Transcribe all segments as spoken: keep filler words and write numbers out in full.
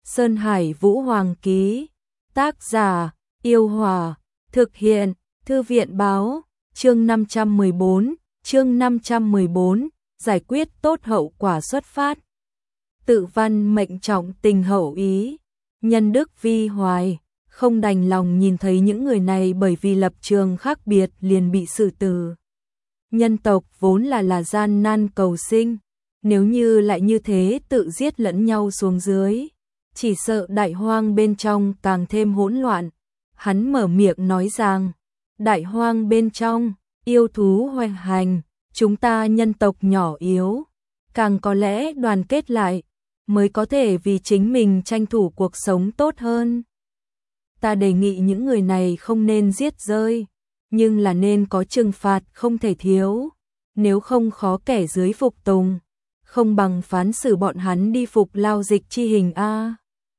Sơn Hải Vũ Hoàng ký. Tác giả: Yêu Hòa. Thực hiện: Thư viện báo. Chương năm trăm mười bốn, chương năm trăm mười bốn, giải quyết tốt hậu quả xuất phát. Tự văn mệnh trọng tình hậu ý, nhân đức vi hoài, không đành lòng nhìn thấy những người này bởi vì lập trường khác biệt liền bị xử tử. Nhân tộc vốn là là gian nan cầu sinh, nếu như lại như thế tự giết lẫn nhau xuống dưới, chỉ sợ đại hoang bên trong càng thêm hỗn loạn. Hắn mở miệng nói rằng, đại hoang bên trong, yêu thú hoành hành, chúng ta nhân tộc nhỏ yếu, càng có lẽ đoàn kết lại, mới có thể vì chính mình tranh thủ cuộc sống tốt hơn. Ta đề nghị những người này không nên giết rơi, nhưng là nên có trừng phạt không thể thiếu, nếu không khó kẻ dưới phục tùng, không bằng phán xử bọn hắn đi phục lao dịch chi hình a.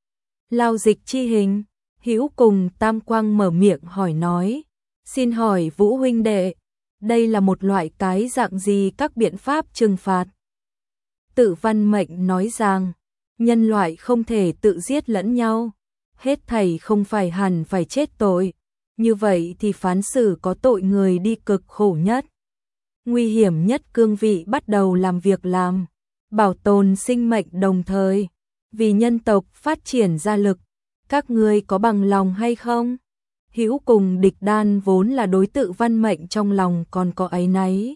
Lao dịch chi hình? Hữu Cùng Tam Quang mở miệng hỏi nói, xin hỏi Vũ huynh đệ, đây là một loại cái dạng gì các biện pháp trừng phạt? Tự văn mệnh nói rằng, nhân loại không thể tự giết lẫn nhau, hết thảy không phải hẳn phải chết tội, như vậy thì phán xử có tội người đi cực khổ nhất, nguy hiểm nhất cương vị bắt đầu làm việc làm, bảo tồn sinh mệnh đồng thời, vì nhân tộc phát triển ra lực, các ngươi có bằng lòng hay không? Hữu Cùng Địch Đan vốn là đối tự văn mệnh trong lòng còn có áy náy.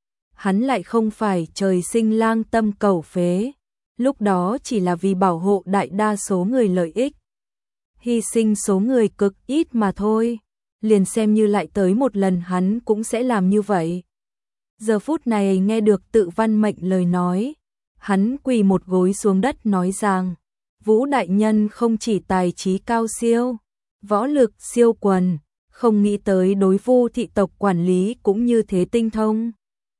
Hắn lại không phải trời sinh lang tâm cầu phế, lúc đó chỉ là vì bảo hộ đại đa số người lợi ích. Hy sinh số người cực ít mà thôi, liền xem như lại tới một lần hắn cũng sẽ làm như vậy. Giờ phút này nghe được tự văn mệnh lời nói, hắn quỳ một gối xuống đất nói rằng, Vũ đại nhân không chỉ tài trí cao siêu, võ lực siêu quần, không nghĩ tới đối Vu thị tộc quản lý cũng như thế tinh thông.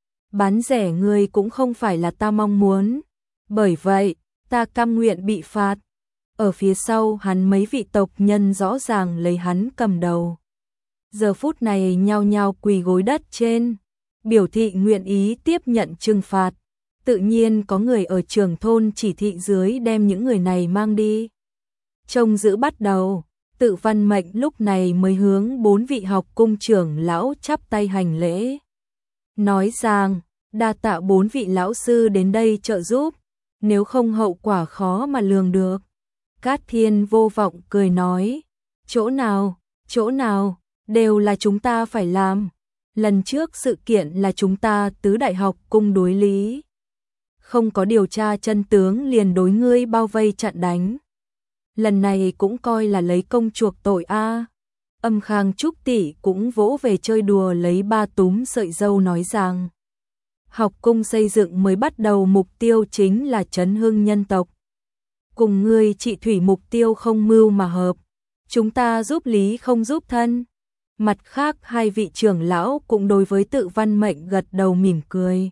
Bán rẻ người cũng không phải là ta mong muốn, bởi vậy, ta cam nguyện bị phạt. Ở phía sau hắn mấy vị tộc nhân rõ ràng lấy hắn cầm đầu. Giờ phút này nhao nhao quỳ gối đất trên, biểu thị nguyện ý tiếp nhận trừng phạt. Tự nhiên có người ở trường thôn chỉ thị dưới đem những người này mang đi. Trông giữ bắt đầu, tự văn mệnh lúc này mới hướng bốn vị học cung trưởng lão chắp tay hành lễ. Nói rằng, đa tạ bốn vị lão sư đến đây trợ giúp, nếu không hậu quả khó mà lường được. Cát Thiên vô vọng cười nói, chỗ nào, chỗ nào, đều là chúng ta phải làm. Lần trước sự kiện là chúng ta tứ đại học cung đối lý. Không có điều tra chân tướng liền đối ngươi bao vây chặn đánh. Lần này cũng coi là lấy công chuộc tội a. Âm Khang Trúc tỷ cũng vỗ về chơi đùa lấy ba túm sợi dâu nói rằng, học cung xây dựng mới bắt đầu mục tiêu chính là chấn hưng nhân tộc. Cùng ngươi trị thủy mục tiêu không mưu mà hợp, chúng ta giúp lý không giúp thân. Mặt khác hai vị trưởng lão cũng đối với tự văn mệnh gật đầu mỉm cười.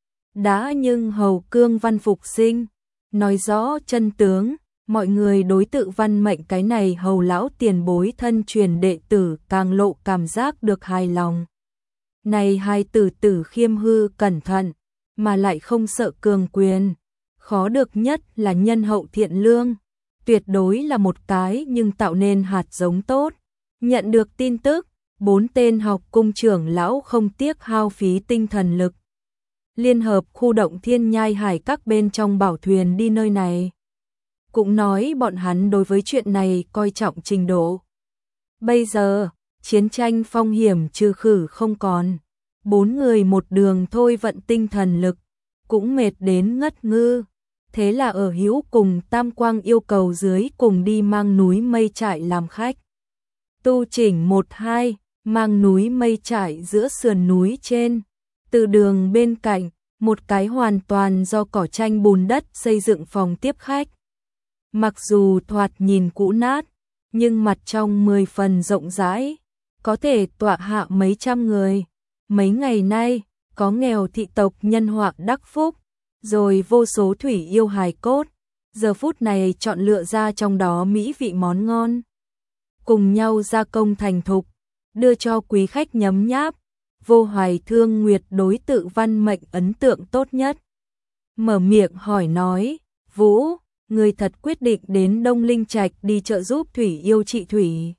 Đã nhưng hầu cương văn phục sinh, nói rõ chân tướng, mọi người đối tự văn mệnh cái này hầu lão tiền bối thân truyền đệ tử càng lộ cảm giác được hài lòng. Này hai tử tử khiêm hư cẩn thận, mà lại không sợ cường quyền, khó được nhất là nhân hậu thiện lương, tuyệt đối là một cái nhưng tạo nên hạt giống tốt. Nhận được tin tức, bốn tên học cung trưởng lão không tiếc hao phí tinh thần lực, liên hợp khu động thiên nhai hải các bên trong bảo thuyền đi nơi này. Cũng nói bọn hắn đối với chuyện này coi trọng trình độ. Bây giờ, chiến tranh phong hiểm trừ khử không còn, bốn người một đường thôi vận tinh thần lực, cũng mệt đến ngất ngư. Thế là ở Hữu Cùng Tam Quang yêu cầu dưới cùng đi mang núi mây trại làm khách. Tu chỉnh một hai, mang núi mây trại giữa sườn núi trên. Từ đường bên cạnh, một cái hoàn toàn do cỏ tranh bùn đất xây dựng phòng tiếp khách. Mặc dù thoạt nhìn cũ nát, nhưng mặt trong mười phần rộng rãi, có thể tọa hạ mấy trăm người. Mấy ngày nay, có nghèo thị tộc nhân họa đắc phúc, rồi vô số thủy yêu hài cốt, giờ phút này chọn lựa ra trong đó mỹ vị món ngon. Cùng nhau gia công thành thục, đưa cho quý khách nhấm nháp. Vô Hoài Thương Nguyệt đối tự văn mệnh ấn tượng tốt nhất. Mở miệng hỏi nói, Vũ, Người thật quyết định đến Đông Linh Trạch đi trợ giúp Thủy Yêu trị thủy.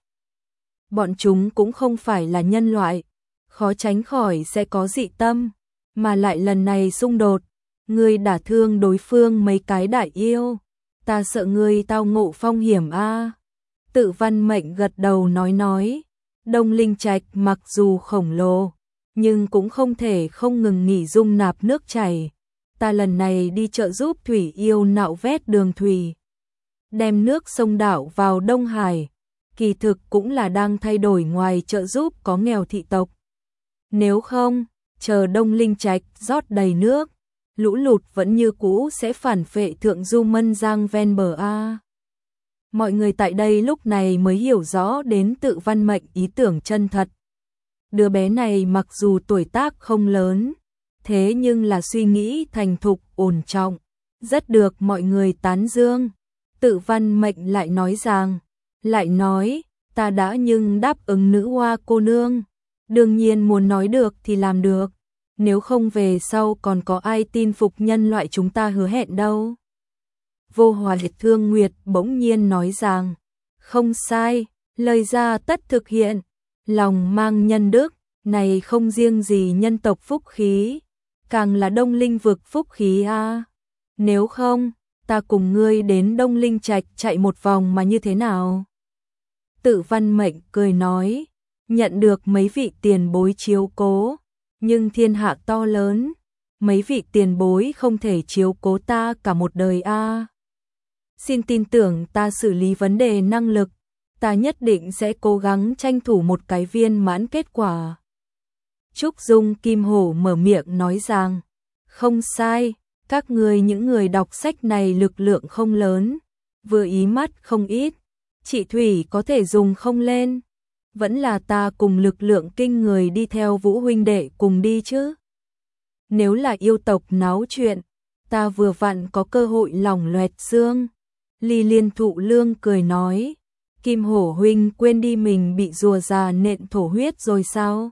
Bọn chúng cũng không phải là nhân loại, khó tránh khỏi sẽ có dị tâm, mà lại lần này xung đột, ngươi đả thương đối phương mấy cái đại yêu, ta sợ ngươi tao ngộ phong hiểm a. Tự Văn Mệnh gật đầu nói nói, Đông Linh Trạch mặc dù khổng lồ, nhưng cũng không thể không ngừng nghỉ dung nạp nước chảy. Ta lần này đi trợ giúp Thủy Yêu nạo vét đường thủy, đem nước sông đảo vào Đông Hải, kỳ thực cũng là đang thay đổi ngoài trợ giúp có nghèo thị tộc. Nếu không, chờ Đông Linh Trạch rót đầy nước, lũ lụt vẫn như cũ sẽ phản phệ Thượng Du Mân Giang ven bờ a. Mọi người tại đây lúc này mới hiểu rõ đến Tự Văn Mệnh ý tưởng chân thật. Đứa bé này mặc dù tuổi tác không lớn, thế nhưng là suy nghĩ thành thục, ổn trọng, rất được mọi người tán dương. Tự Văn Mệnh lại nói rằng, lại nói, ta đã nhưng đáp ứng nữ hoa cô nương, đương nhiên muốn nói được thì làm được, nếu không về sau còn có ai tin phục nhân loại chúng ta hứa hẹn đâu. Vô Hòa Liệt Thương Nguyệt bỗng nhiên nói rằng, không sai, lời ra tất thực hiện, lòng mang nhân đức, này không riêng gì nhân tộc phúc khí, càng là Đông Linh vực phúc khí a. Nếu không, ta cùng ngươi đến Đông Linh Trạch chạy một vòng mà như thế nào? Tự Văn Mệnh cười nói, nhận được mấy vị tiền bối chiếu cố, nhưng thiên hạ to lớn, mấy vị tiền bối không thể chiếu cố ta cả một đời a. Xin tin tưởng ta xử lý vấn đề năng lực, ta nhất định sẽ cố gắng tranh thủ một cái viên mãn kết quả. Trúc Dung Kim Hổ mở miệng nói rằng, không sai, các ngươi những người đọc sách này lực lượng không lớn, vừa ý mắt không ít, chị Thủy có thể dùng không lên, vẫn là ta cùng lực lượng kinh người đi theo Vũ huynh đệ cùng đi chứ. Nếu là yêu tộc náo chuyện, ta vừa vặn có cơ hội lỏng loẹt xương. Ly Liên Thụ Lương cười nói, Kim Hổ huynh quên đi mình bị rùa già nện thổ huyết rồi sao?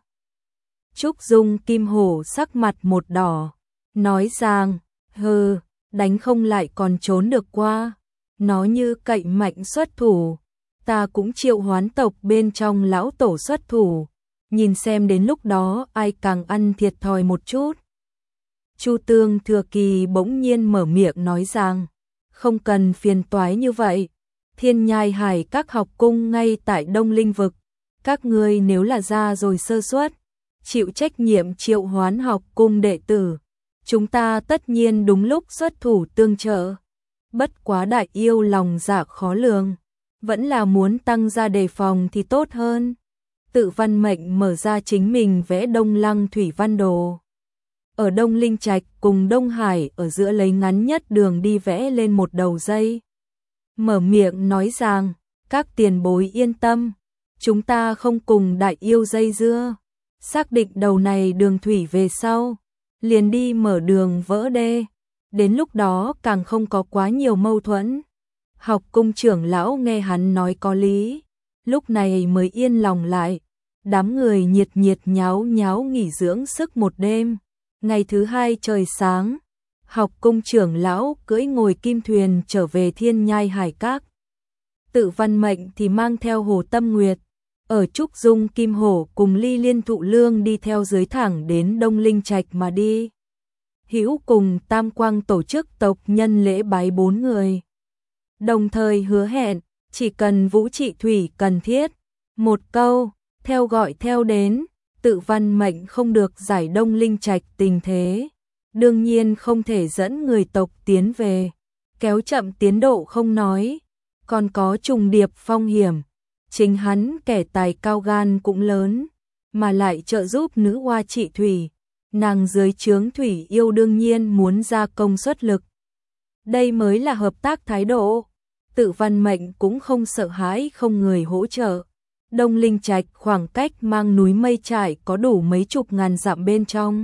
Trúc Dung Kim Hổ sắc mặt một đỏ, nói rằng, hừ, đánh không lại còn trốn được qua, nó như cậy mạnh xuất thủ, ta cũng triệu hoán tộc bên trong lão tổ xuất thủ, nhìn xem đến lúc đó ai càng ăn thiệt thòi một chút. Chu Tương Thừa Kỳ bỗng nhiên mở miệng nói rằng, không cần phiền toái như vậy, Thiên Nhai Hải các học cung ngay tại Đông Linh vực, các ngươi nếu là ra rồi sơ suất, chịu trách nhiệm triệu hoán học cung đệ tử, chúng ta tất nhiên đúng lúc xuất thủ tương trợ. Bất quá đại yêu lòng dạ khó lường, vẫn là muốn tăng ra đề phòng thì tốt hơn. Tự Văn Mệnh mở ra chính mình vẽ Đông Lăng Thủy Văn Đồ. Ở Đông Linh Trạch cùng Đông Hải ở giữa lấy ngắn nhất đường đi vẽ lên một đầu dây. Mở miệng nói rằng, các tiền bối yên tâm, chúng ta không cùng đại yêu dây dưa, xác định đầu này đường thủy về sau, liền đi mở đường vỡ đê, đến lúc đó càng không có quá nhiều mâu thuẫn. Học cung trưởng lão nghe hắn nói có lý, lúc này mới yên lòng lại, đám người nhiệt nhiệt nháo nháo nghỉ dưỡng sức một đêm. Ngày thứ hai trời sáng, học cung trưởng lão cưỡi ngồi kim thuyền trở về Thiên Nhai Hải Các. Tự Văn Mệnh thì mang theo Hồ Tâm Nguyệt, ở Trúc Dung Kim Hổ cùng Ly Liên Thụ Lương đi theo dưới thẳng đến Đông Linh Trạch mà đi. Hữu cùng Tam Quang tổ chức tộc nhân lễ bái bốn người. Đồng thời hứa hẹn, chỉ cần Vũ Trị Thủy cần thiết, một câu, theo gọi theo đến. Tự Văn Mệnh không được giải Đông Linh Trạch tình thế, đương nhiên không thể dẫn người tộc tiến về, kéo chậm tiến độ không nói, còn có trùng điệp phong hiểm, chính hắn kẻ tài cao gan cũng lớn, mà lại trợ giúp nữ hoa trị thủy, nàng dưới trướng Thủy Yêu đương nhiên muốn ra công suất lực. Đây mới là hợp tác thái độ. Tự Văn Mệnh cũng không sợ hãi không người hỗ trợ. Đông Linh Trạch khoảng cách mang núi mây trải có đủ mấy chục ngàn dặm bên trong.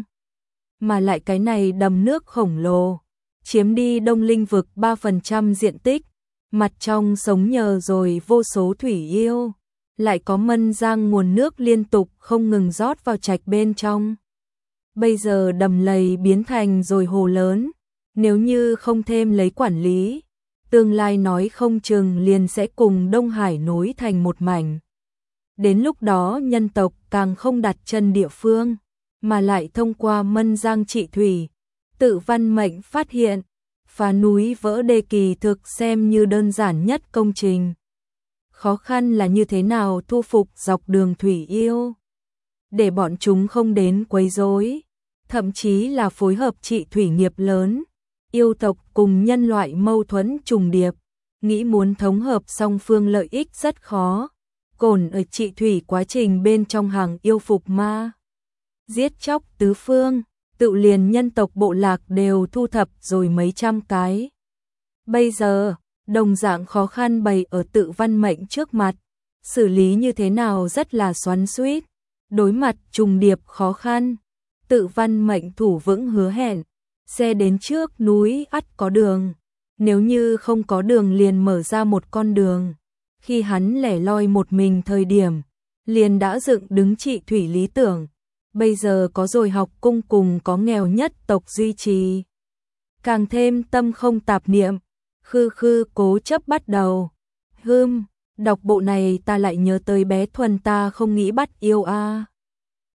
Mà lại cái này đầm nước khổng lồ, chiếm đi Đông Linh vực ba phần trăm diện tích, mặt trong sống nhờ rồi vô số thủy yêu, lại có mân giang nguồn nước liên tục không ngừng rót vào trạch bên trong. Bây giờ đầm lầy biến thành rồi hồ lớn, nếu như không thêm lấy quản lý, tương lai nói không chừng liền sẽ cùng Đông Hải nối thành một mảnh. Đến lúc đó nhân tộc càng không đặt chân địa phương, mà lại thông qua Mân Giang trị thủy, tự văn mệnh phát hiện, phá núi vỡ đê kỳ thực xem như đơn giản nhất công trình. Khó khăn là như thế nào thu phục dọc đường thủy yêu, để bọn chúng không đến quấy rối, thậm chí là phối hợp trị thủy nghiệp lớn. Yêu tộc cùng nhân loại mâu thuẫn trùng điệp, nghĩ muốn thống hợp song phương lợi ích rất khó. Cổn ở trị thủy quá trình bên trong hàng yêu phục ma, giết chóc tứ phương, tự liền nhân tộc bộ lạc đều thu thập rồi mấy trăm cái. Bây giờ, đồng dạng khó khăn bày ở tự văn mệnh trước mặt, xử lý như thế nào rất là xoắn xuýt. Đối mặt trùng điệp khó khăn, tự văn mệnh thủ vững hứa hẹn, xe đến trước núi ắt có đường, nếu như không có đường liền mở ra một con đường. Khi hắn lẻ loi một mình thời điểm, liền đã dựng đứng trị thủy lý tưởng, bây giờ có rồi học cung cùng có nghèo nhất tộc duy trì, càng thêm tâm không tạp niệm, khư khư cố chấp bắt đầu. Hưm, đọc bộ này ta lại nhớ tới bé Thuần ta không nghĩ bắt yêu a. À.